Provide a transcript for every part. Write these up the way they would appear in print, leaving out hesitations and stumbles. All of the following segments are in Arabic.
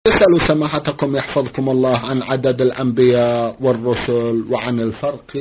يسأل سماحتكم يحفظكم الله عن عدد الأنبياء والرسل وعن الفرق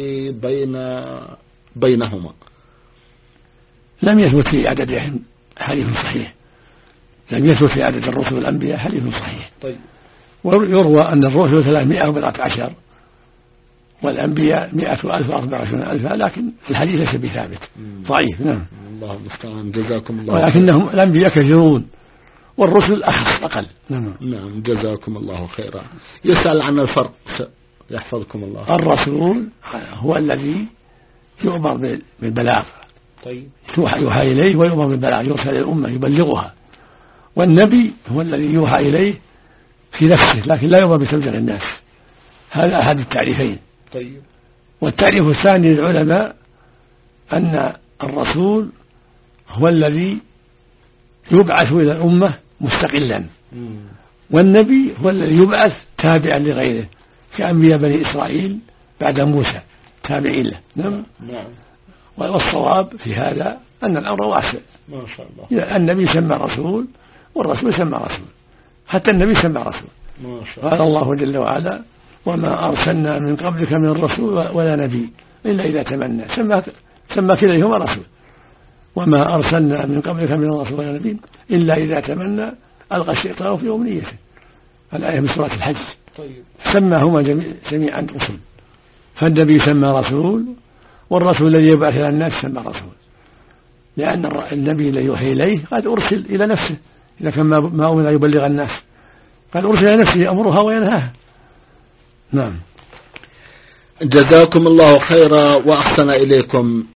بينهما. لم يثبت في عددهم حديث صحيح، لم يثبت في عدد الرسل والأنبياء حديث صحيح. طيب. ويروى أن الرسل 314 والأنبياء 100,024 لكن الحديث ليس بثابت، ضعيف. نعم. الله المستعان، جزاكم الله. ولكنهم الأنبياء كثيرون والرسل أخص أقل. نعم جزاكم الله خيرا. يسأل عن الفرق يحفظكم الله. الرسول هو الذي يؤمر بالبلاغ، طيب، يوحى إليه ويؤمر بالبلاغ، يرسل إلى الأمة يبلغها. والنبي هو الذي يوحى إليه في نفسه لكن لا يؤمر بتبليغ الناس. هذا أحد التعريفين. طيب. والتعريف الثاني للعلماء أن الرسول هو الذي يبعث إلى الأمة مستقلا، والنبي هو الذي يبعث تابعا لغيره كأنبياء بني إسرائيل بعد موسى تابعين له. نعم. والصواب في هذا أن الأمر واسع، ما شاء الله. النبي سمى رسول والرسول سمى رسول، حتى النبي سمى رسول. ما شاء الله. قال الله جل وعلا: وما أرسلنا من قبلك من رسول ولا نبي إلا إذا تمنى، سمى كليهما رسول. وما أرسلنا من قبلك من رسول ولا نبي إلا إذا تمنى ألقى الشيطان في أمنيته، الآية من سورة الحج. طيب. سماهما جميعا رسل، فالنبي سمى رسول والرسول الذي يبعث إلى الناس سمى رسول، لأن النبي الذي يوحي إليه قد أرسل إلى نفسه إذا كان ما أمر يبلغ الناس، قد أرسل إلى نفسه يأمرها وينهاها. نعم. جزاكم الله خيرا وأحسن إليكم.